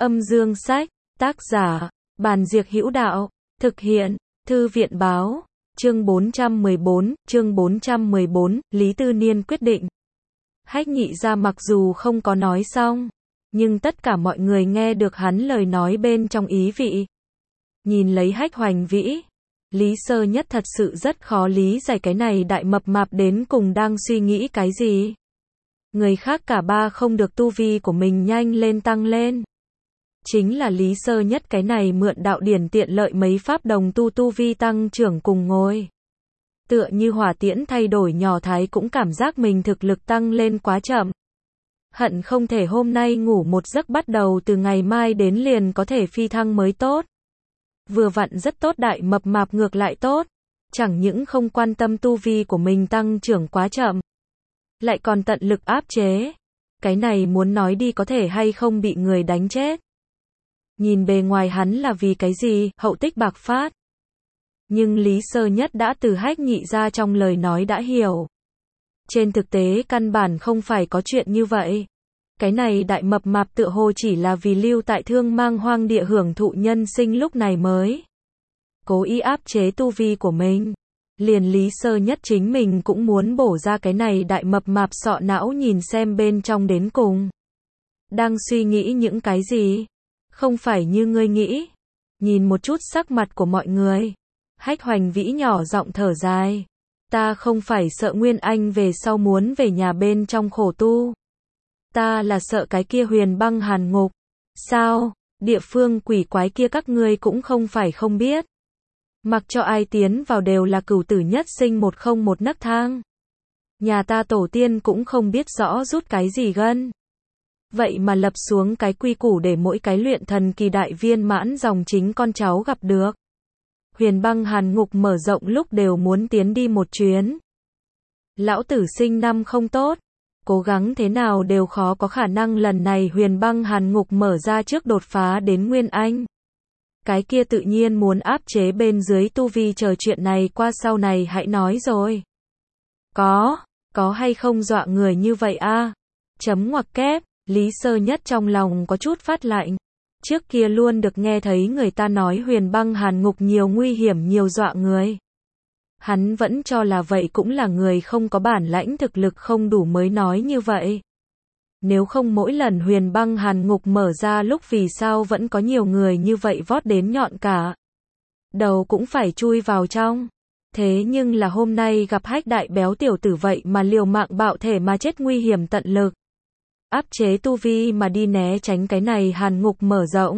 Âm dương sách, tác giả, Bàn Diệc Hữu Đạo, thực hiện, Thư viện Báo, chương 414, Lý Tư Niên quyết định. Hách Nhị Gia mặc dù không có nói xong, nhưng tất cả mọi người nghe được hắn lời nói bên trong ý vị. Nhìn lấy Hách Hoành Vĩ, Lý Sơ Nhất thật sự rất khó lý giải cái này đại mập mạp đến cùng đang suy nghĩ cái gì. Người khác cả ba không được tu vi của mình nhanh lên tăng lên. Chính là Lý Sơ Nhất cái này mượn đạo điển tiện lợi mấy pháp đồng tu vi tăng trưởng cùng ngồi. Tựa như hỏa tiễn thay đổi nhỏ thái cũng cảm giác mình thực lực tăng lên quá chậm. Hận không thể hôm nay ngủ một giấc bắt đầu từ ngày mai đến liền có thể phi thăng mới tốt. Vừa vặn rất tốt, đại mập mạp ngược lại tốt. Chẳng những không quan tâm tu vi của mình tăng trưởng quá chậm, lại còn tận lực áp chế. Cái này muốn nói đi có thể hay không bị người đánh chết. Nhìn bề ngoài hắn là vì cái gì, hậu tích bạc phát. Nhưng Lý Sơ Nhất đã từ Hách Nhị Gia trong lời nói đã hiểu. Trên thực tế căn bản không phải có chuyện như vậy. Cái này đại mập mạp tựa hồ chỉ là vì lưu tại Thương Mang hoang địa hưởng thụ nhân sinh lúc này mới cố ý áp chế tu vi của mình. Liền Lý Sơ Nhất chính mình cũng muốn bổ ra cái này đại mập mạp sọ não nhìn xem bên trong đến cùng đang suy nghĩ những cái gì. Không phải như ngươi nghĩ. Nhìn một chút sắc mặt của mọi người, Hách Hoành Vĩ nhỏ giọng thở dài. Ta không phải sợ Nguyên Anh về sau muốn về nhà bên trong khổ tu. Ta là sợ cái kia Huyền Băng Hàn Ngục. Sao, địa phương quỷ quái kia các ngươi cũng không phải không biết. Mặc cho ai tiến vào đều là cửu tử nhất sinh 101 nấc thang. Nhà ta tổ tiên cũng không biết rõ rút cái gì gân. Vậy mà lập xuống cái quy củ để mỗi cái luyện thần kỳ đại viên mãn dòng chính con cháu gặp được. Huyền Băng Hàn Ngục mở rộng lúc đều muốn tiến đi một chuyến. Lão tử sinh năm không tốt, cố gắng thế nào đều khó có khả năng lần này Huyền Băng Hàn Ngục mở ra trước đột phá đến Nguyên Anh. Cái kia tự nhiên muốn áp chế bên dưới tu vi, chờ chuyện này qua sau này hãy nói rồi. Có hay không dọa người như vậy a? Chấm ngoặc kép, Lý Sơ Nhất trong lòng có chút phát lạnh. Trước kia luôn được nghe thấy người ta nói Huyền Băng Hàn Ngục nhiều nguy hiểm nhiều dọa người. Hắn vẫn cho là vậy cũng là người không có bản lãnh thực lực không đủ mới nói như vậy. Nếu không mỗi lần Huyền Băng Hàn Ngục mở ra lúc vì sao vẫn có nhiều người như vậy vót đến nhọn cả đầu cũng phải chui vào trong. Thế nhưng là hôm nay gặp Hách đại béo tiểu tử vậy mà liều mạng bạo thể mà chết nguy hiểm tận lực. Áp chế tu vi mà đi né tránh cái này Hàn Ngục mở rộng.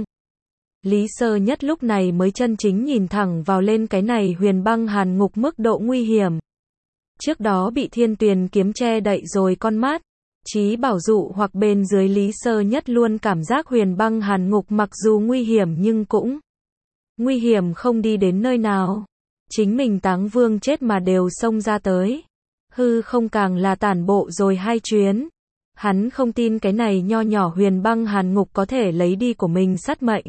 Lý Sơ Nhất lúc này mới chân chính nhìn thẳng vào lên cái này Huyền Băng Hàn Ngục mức độ nguy hiểm. Trước đó bị Thiên Tuyền kiếm che đậy rồi con mắt, Chí Bảo dụ hoặc bên dưới Lý Sơ Nhất luôn cảm giác Huyền Băng Hàn Ngục mặc dù nguy hiểm nhưng cũng nguy hiểm không đi đến nơi nào. Chính mình Táng Vương chết mà đều xông ra tới. Hư không càng là tản bộ rồi 2 chuyến. Hắn không tin cái này nho nhỏ Huyền Băng Hàn Ngục có thể lấy đi của mình sát mệnh.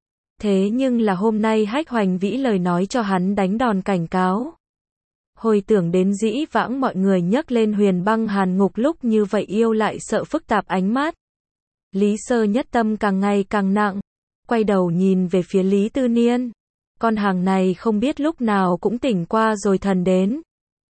Thế nhưng là hôm nay Hách Hoành Vĩ lời nói cho hắn đánh đòn cảnh cáo. Hồi tưởng đến dĩ vãng mọi người nhắc lên Huyền Băng Hàn Ngục lúc như vậy yêu lại sợ phức tạp ánh mắt. Lý Sơ Nhất tâm càng ngày càng nặng. Quay đầu nhìn về phía Lý Tư Niên. Con hàng này không biết lúc nào cũng tỉnh qua rồi thần đến.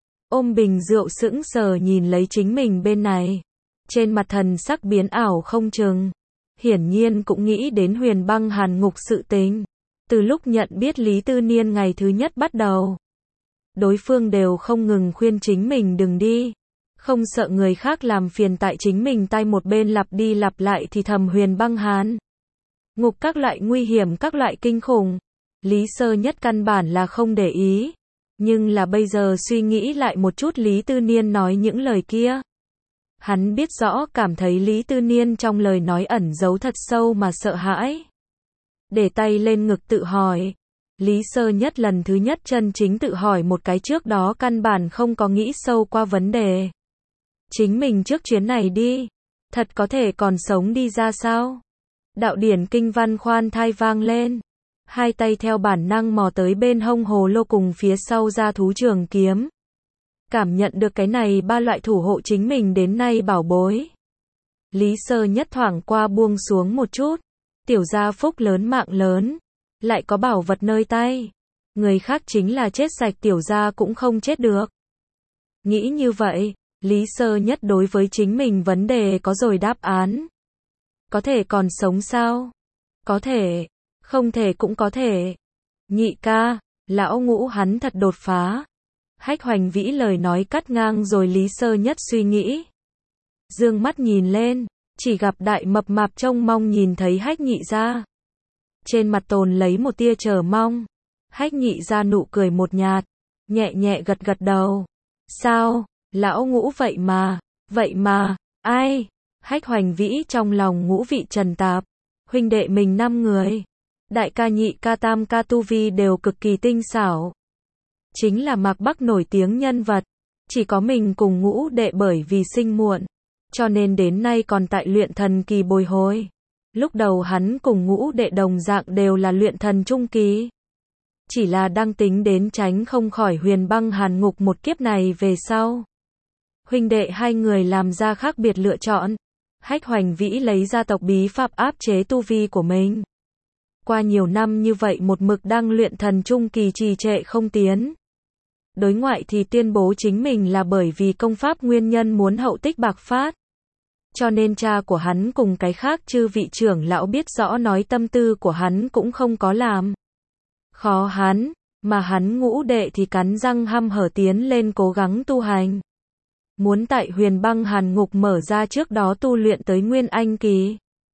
Ôm bình rượu sững sờ nhìn lấy chính mình bên này. Trên mặt thần sắc biến ảo không chừng. Hiển nhiên cũng nghĩ đến Huyền Băng Hàn Ngục sự tình. Từ lúc nhận biết Lý Tư Niên ngày thứ nhất bắt đầu, đối phương đều không ngừng khuyên chính mình đừng đi. Không sợ người khác làm phiền tại chính mình tay một bên lặp đi lặp lại thì thầm Huyền Băng Hàn Ngục các loại nguy hiểm các loại kinh khủng. Lý Sơ Nhất căn bản là không để ý. Nhưng là bây giờ suy nghĩ lại một chút Lý Tư Niên nói những lời kia. Hắn biết rõ cảm thấy Lý Tư Niên trong lời nói ẩn giấu thật sâu mà sợ hãi. Để tay lên ngực tự hỏi. Lý Sơ Nhất lần thứ nhất chân chính tự hỏi một cái trước đó căn bản không có nghĩ sâu qua vấn đề. Chính mình trước chuyến này đi, thật có thể còn sống đi ra sao? Đạo điển kinh văn khoan thai vang lên. 2 tay theo bản năng mò tới bên hông hồ lô cùng phía sau ra thú trường kiếm. Cảm nhận được cái này 3 loại thủ hộ chính mình đến nay bảo bối. Lý Sơ Nhất thoảng qua buông xuống một chút. Tiểu gia phúc lớn mạng lớn, lại có bảo vật nơi tay. Người khác chính là chết sạch tiểu gia cũng không chết được. Nghĩ như vậy, Lý Sơ Nhất đối với chính mình vấn đề có rồi đáp án. Có thể còn sống sao? Có thể, không thể cũng có thể. Nhị ca, lão ngũ hắn thật đột phá. Hách Hoành Vĩ lời nói cắt ngang rồi Lý Sơ Nhất suy nghĩ. Dương mắt nhìn lên, chỉ gặp đại mập mạp trông mong nhìn thấy Hách nhị gia. Trên mặt tồn lấy một tia chờ mong. Hách nhị gia nụ cười một nhạt, nhẹ nhẹ gật gật đầu. Sao, lão ngũ vậy mà, ai? Hách Hoành Vĩ trong lòng ngũ vị trần tạp. Huynh đệ mình 5 người. Đại ca nhị ca tam ca tu vi đều cực kỳ tinh xảo. Chính là Mạc Bắc nổi tiếng nhân vật. Chỉ có mình cùng ngũ đệ bởi vì sinh muộn. Cho nên đến nay còn tại luyện thần kỳ bồi hồi. Lúc đầu hắn cùng ngũ đệ đồng dạng đều là luyện thần trung kỳ. Chỉ là đang tính đến tránh không khỏi huyền băng hàn ngục một kiếp này về sau. Huynh đệ hai người làm ra khác biệt lựa chọn. Hách Hoành Vĩ lấy ra tộc bí pháp áp chế tu vi của mình. Qua nhiều năm như vậy một mực đang luyện thần trung kỳ trì trệ không tiến. Đối ngoại thì tuyên bố chính mình là bởi vì công pháp nguyên nhân muốn hậu tích bạc phát. Cho nên cha của hắn cùng cái khác chư vị trưởng lão biết rõ nói tâm tư của hắn cũng không có làm khó hắn, mà hắn ngũ đệ thì cắn răng hăm hở tiến lên cố gắng tu hành. Muốn tại huyền băng hàn ngục mở ra trước đó tu luyện tới nguyên anh kỳ.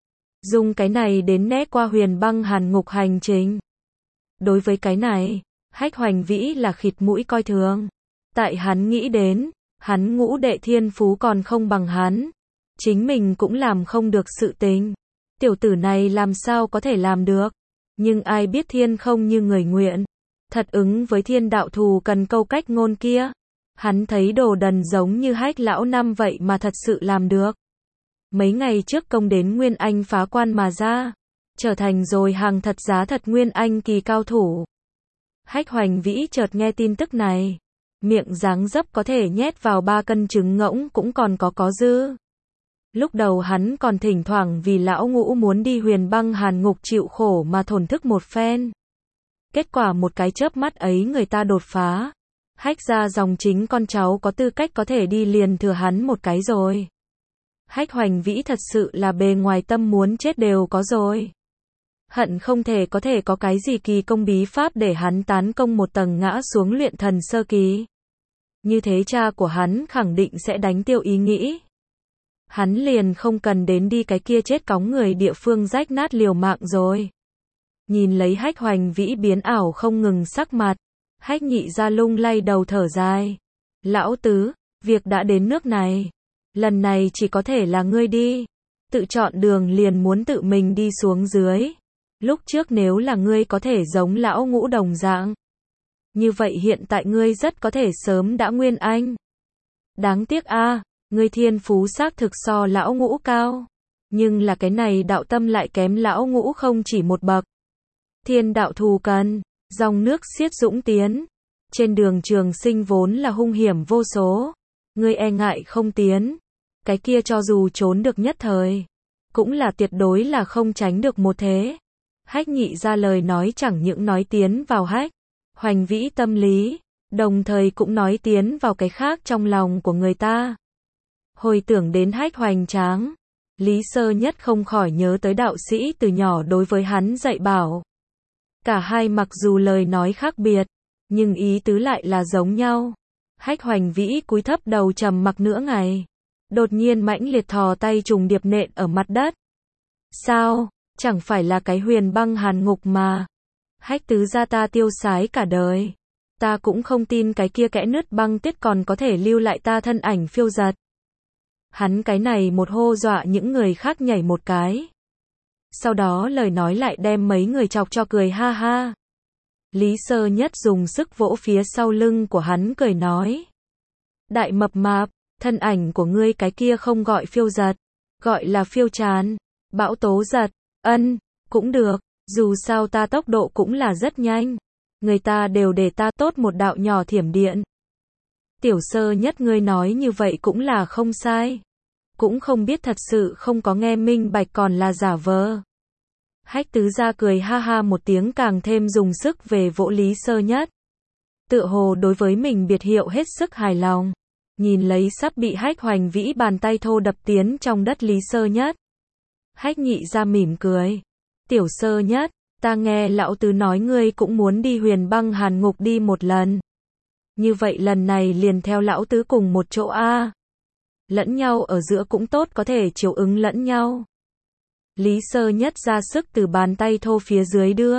Dùng cái này đến né qua huyền băng hàn ngục hành trình. Đối với cái này, Hách Hoành Vĩ là khịt mũi coi thường. Tại hắn nghĩ đến, hắn ngũ đệ thiên phú còn không bằng hắn. Chính mình cũng làm không được sự tình. Tiểu tử này làm sao có thể làm được. Nhưng ai biết thiên không như người nguyện. Thật ứng với thiên đạo thù cần câu cách ngôn kia. Hắn thấy đồ đần giống như Hách lão năm vậy mà thật sự làm được. Mấy ngày trước công đến Nguyên Anh phá quan mà ra. Trở thành rồi hàng thật giá thật Nguyên Anh kỳ cao thủ. Hách Hoành Vĩ chợt nghe tin tức này. Miệng dáng dấp có thể nhét vào 3 cân trứng ngỗng cũng còn có dư. Lúc đầu hắn còn thỉnh thoảng vì lão ngũ muốn đi huyền băng hàn ngục chịu khổ mà thổn thức một phen. Kết quả một cái chớp mắt ấy người ta đột phá. Hách ra dòng chính con cháu có tư cách có thể đi liền thừa hắn một cái rồi. Hách Hoành Vĩ thật sự là bề ngoài tâm muốn chết đều có rồi. Hận không thể có cái gì kỳ công bí pháp để hắn tán công một tầng ngã xuống luyện thần sơ kỳ. Như thế cha của hắn khẳng định sẽ đánh tiêu ý nghĩ. Hắn liền không cần đến đi cái kia chết cóng người địa phương rách nát liều mạng rồi. Nhìn lấy Hách Hoành Vĩ biến ảo không ngừng sắc mặt. Hách nhị ra lung lay đầu thở dài. Lão tứ, việc đã đến nước này. Lần này chỉ có thể là ngươi đi. Tự chọn đường liền muốn tự mình đi xuống dưới. Lúc trước nếu là ngươi có thể giống lão ngũ đồng dạng. Như vậy hiện tại ngươi rất có thể sớm đã nguyên anh. Đáng tiếc a, ngươi thiên phú xác thực so lão ngũ cao. Nhưng là cái này đạo tâm lại kém lão ngũ không chỉ một bậc. Thiên đạo thù cần, dòng nước xiết dũng tiến. Trên đường trường sinh vốn là hung hiểm vô số. Ngươi e ngại không tiến. Cái kia cho dù trốn được nhất thời. Cũng là tuyệt đối là không tránh được một thế. Hách nhị ra lời nói chẳng những nói tiến vào Hách Hoành Vĩ tâm lý. Đồng thời cũng nói tiến vào cái khác trong lòng của người ta. Hồi tưởng đến Hách Hoành Tráng. Lý Sơ Nhất không khỏi nhớ tới đạo sĩ từ nhỏ đối với hắn dạy bảo. Cả hai mặc dù lời nói khác biệt, nhưng ý tứ lại là giống nhau. Hách Hoành Vĩ cúi thấp đầu trầm mặc nửa ngày. Đột nhiên mãnh liệt thò tay trùng điệp nện ở mặt đất. Sao, chẳng phải là cái huyền băng hàn ngục mà. Hách tứ gia ta tiêu sái cả đời. Ta cũng không tin cái kia kẽ nứt băng tuyết còn có thể lưu lại ta thân ảnh phiêu dật. Hắn cái này một hô dọa những người khác nhảy một cái. Sau đó lời nói lại đem mấy người chọc cho cười ha ha. Lý Sơ Nhất dùng sức vỗ phía sau lưng của hắn cười nói. Đại mập mạp, thân ảnh của ngươi cái kia không gọi phiêu dật, gọi là phiêu tràn, bão tố giật, cũng được, dù sao ta tốc độ cũng là rất nhanh. Người ta đều để ta tốt một đạo nhỏ thiểm điện. Tiểu Sơ Nhất ngươi nói như vậy cũng là không sai. Cũng không biết thật sự không có nghe minh bạch còn là giả vờ. Hách tứ gia cười ha ha một tiếng càng thêm dùng sức về vỗ Lý Sơ Nhất. Tựa hồ đối với mình biệt hiệu hết sức hài lòng. Nhìn lấy sắp bị Hách Hoành Vĩ bàn tay thô đập tiến trong đất Lý Sơ Nhất. Hách nhị gia mỉm cười. Tiểu Sơ Nhất, ta nghe lão tứ nói ngươi cũng muốn đi Huyền Băng Hàn Ngục đi một lần. Như vậy lần này liền theo lão tứ cùng một chỗ a. Lẫn nhau ở giữa cũng tốt có thể chiếu ứng lẫn nhau. Lý Sơ Nhất ra sức từ bàn tay thô phía dưới đưa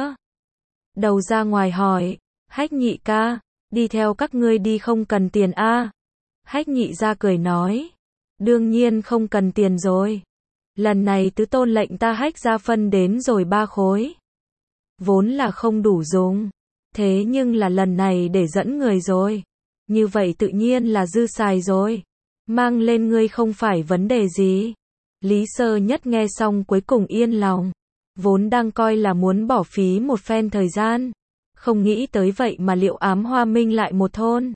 đầu ra ngoài hỏi, Hách nhị ca, đi theo các ngươi đi không cần tiền a? Hách nhị ra cười nói, đương nhiên không cần tiền rồi. Lần này tứ tôn lệnh ta Hách ra phân đến rồi 3 khối. Vốn là không đủ dùng, thế nhưng là lần này để dẫn người rồi. Như vậy tự nhiên là dư xài rồi. Mang lên ngươi không phải vấn đề gì. Lý Sơ Nhất nghe xong cuối cùng yên lòng. Vốn đang coi là muốn bỏ phí một phen thời gian. Không nghĩ tới vậy mà Liệu Ám Hoa Minh lại một thôn.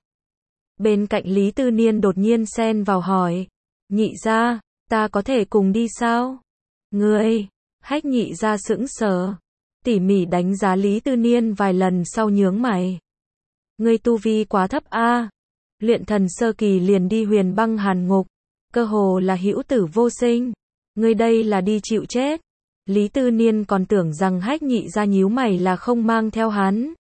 Bên cạnh Lý Tư Niên đột nhiên xen vào hỏi. Nhị gia, ta có thể cùng đi sao? Ngươi, Hách nhị gia sững sờ. Tỉ mỉ đánh giá Lý Tư Niên vài lần sau nhướng mày. Ngươi tu vi quá thấp a. Luyện thần sơ kỳ liền đi Huyền Băng Hàn Ngục. Cơ hồ là hữu tử vô sinh. Ngươi đây là đi chịu chết. Lý Tư Niên còn tưởng rằng Hách nhị gia nhíu mày là không mang theo hắn.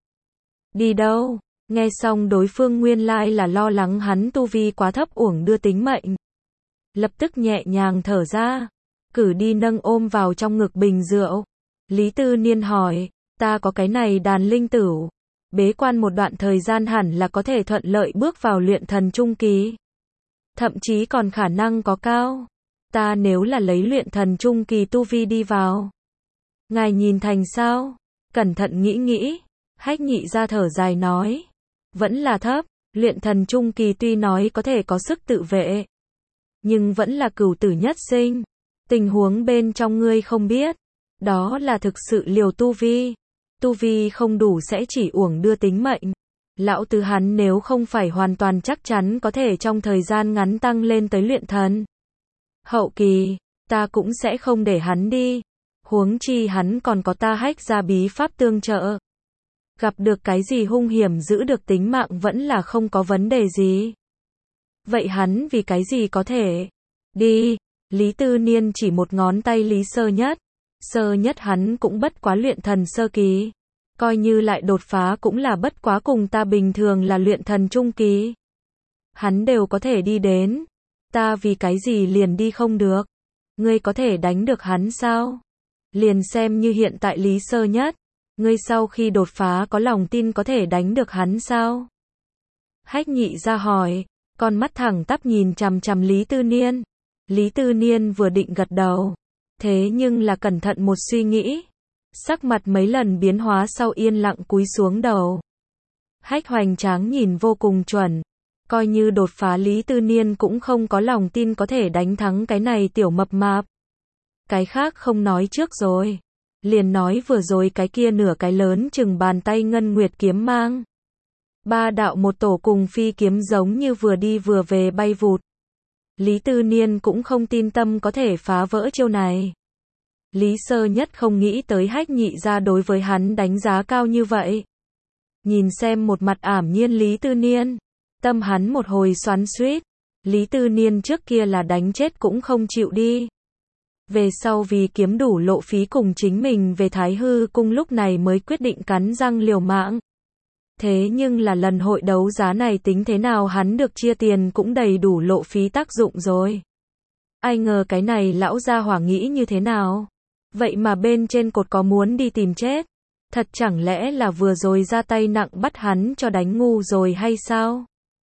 Đi đâu? Nghe xong đối phương nguyên lai là lo lắng hắn tu vi quá thấp uổng đưa tính mệnh. Lập tức nhẹ nhàng thở ra. Cử đi nâng ôm vào trong ngực bình rượu. Lý Tư Niên hỏi, ta có cái này đàn linh tửu. Bế quan một đoạn thời gian hẳn là có thể thuận lợi bước vào luyện thần trung kỳ. Thậm chí còn khả năng có cao. Ta nếu là lấy luyện thần trung kỳ tu vi đi vào. Ngài nhìn thành sao? Cẩn thận nghĩ nghĩ. Hách nhị ra thở dài nói. Vẫn là thấp. Luyện thần trung kỳ tuy nói có thể có sức tự vệ. Nhưng vẫn là cửu tử nhất sinh. Tình huống bên trong ngươi không biết. Đó là thực sự liều tu vi. Tu vi không đủ sẽ chỉ uổng đưa tính mệnh. Lão tứ hắn nếu không phải hoàn toàn chắc chắn có thể trong thời gian ngắn tăng lên tới luyện thần hậu kỳ, ta cũng sẽ không để hắn đi. Huống chi hắn còn có ta Hách ra bí pháp tương trợ. Gặp được cái gì hung hiểm giữ được tính mạng vẫn là không có vấn đề gì. Vậy hắn vì cái gì có thể đi? Lý Tư Niên chỉ một ngón tay Lý Sơ Nhất. Sơ Nhất hắn cũng bất quá luyện thần sơ kỳ. Coi như lại đột phá cũng là bất quá cùng ta bình thường là luyện thần trung kỳ. Hắn đều có thể đi đến. Ta vì cái gì liền đi không được? Ngươi có thể đánh được hắn sao? Liền xem như hiện tại Lý Sơ Nhất. Ngươi sau khi đột phá có lòng tin có thể đánh được hắn sao? Hách nhị ra hỏi. Con mắt thẳng tắp nhìn chằm chằm Lý Tư Niên. Lý Tư Niên vừa định gật đầu. Thế nhưng là cẩn thận một suy nghĩ. Sắc mặt mấy lần biến hóa sau yên lặng cúi xuống đầu. Hách Hoành Tráng nhìn vô cùng chuẩn. Coi như đột phá Lý Tư Niên cũng không có lòng tin có thể đánh thắng cái này tiểu mập mạp. Cái khác không nói trước rồi. Liền nói vừa rồi cái kia nửa cái lớn chừng bàn tay ngân nguyệt kiếm mang. 3 đạo một tổ cùng phi kiếm giống như vừa đi vừa về bay vụt. Lý Tư Niên cũng không tin tâm có thể phá vỡ chiêu này. Lý Sơ Nhất không nghĩ tới Hách nhị ra đối với hắn đánh giá cao như vậy. Nhìn xem một mặt ảm nhiên Lý Tư Niên. Tâm hắn một hồi xoắn xuýt. Lý Tư Niên trước kia là đánh chết cũng không chịu đi. Về sau vì kiếm đủ lộ phí cùng chính mình về Thái Hư cung lúc này mới quyết định cắn răng liều mạng. Thế nhưng là lần hội đấu giá này tính thế nào hắn được chia tiền cũng đầy đủ lộ phí tác dụng rồi. Ai ngờ cái này lão gia hỏa nghĩ như thế nào? Vậy mà bên trên cột có muốn đi tìm chết. Thật chẳng lẽ là vừa rồi ra tay nặng bắt hắn cho đánh ngu rồi hay sao?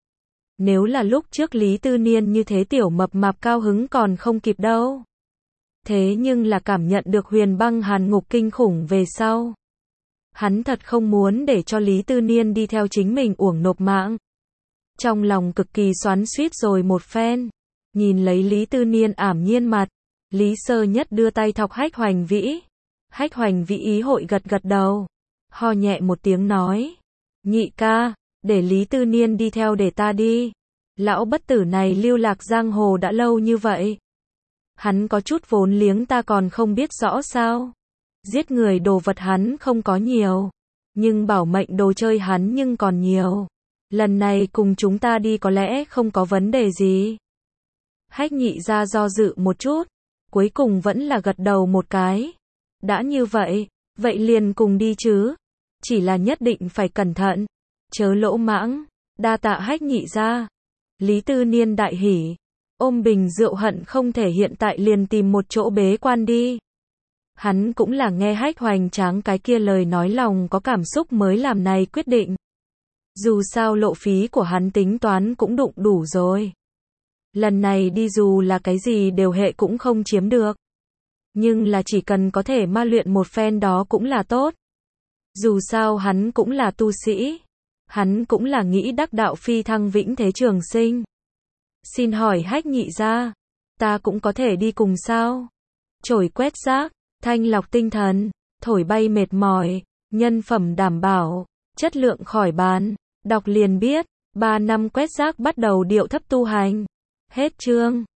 Nếu là lúc trước Lý Tư Niên như thế tiểu mập mạp cao hứng còn không kịp đâu. Thế nhưng là cảm nhận được Huyền Băng Hàn Ngục kinh khủng về sau. Hắn thật không muốn để cho Lý Tư Niên đi theo chính mình uổng nộp mạng. Trong lòng cực kỳ xoắn xuýt rồi một phen. Nhìn lấy Lý Tư Niên ảm nhiên mặt. Lý Sơ Nhất đưa tay thọc Hách Hoành Vĩ. Hách Hoành Vĩ ý hội gật gật đầu. Ho nhẹ một tiếng nói. Nhị ca, để Lý Tư Niên đi theo để ta đi. Lão bất tử này lưu lạc giang hồ đã lâu như vậy. Hắn có chút vốn liếng ta còn không biết rõ sao. Giết người đồ vật hắn không có nhiều, nhưng bảo mệnh đồ chơi hắn nhưng còn nhiều. Lần này cùng chúng ta đi có lẽ không có vấn đề gì. Hách Nhị Gia do dự một chút, cuối cùng vẫn là gật đầu một cái. Đã như vậy, vậy liền cùng đi chứ. Chỉ là nhất định phải cẩn thận, chớ lỗ mãng. Đa tạ Hách Nhị Gia. Lý Tư Niên đại hỉ, ôm bình rượu hận không thể hiện tại liền tìm một chỗ bế quan đi. Hắn cũng là nghe Hách Hoành Tráng cái kia lời nói lòng có cảm xúc mới làm này quyết định. Dù sao lộ phí của hắn tính toán cũng đụng đủ rồi. Lần này đi dù là cái gì đều hệ cũng không chiếm được. Nhưng là chỉ cần có thể ma luyện một phen đó cũng là tốt. Dù sao hắn cũng là tu sĩ. Hắn cũng là nghĩ đắc đạo phi thăng vĩnh thế trường sinh. Xin hỏi Hách Nhị Gia, ta cũng có thể đi cùng sao? Chổi quét rác, thanh lọc tinh thần, thổi bay mệt mỏi, nhân phẩm đảm bảo, chất lượng khỏi bàn. Đọc liền biết, 3 năm quét rác bắt đầu điệu thấp tu hành. Hết chương.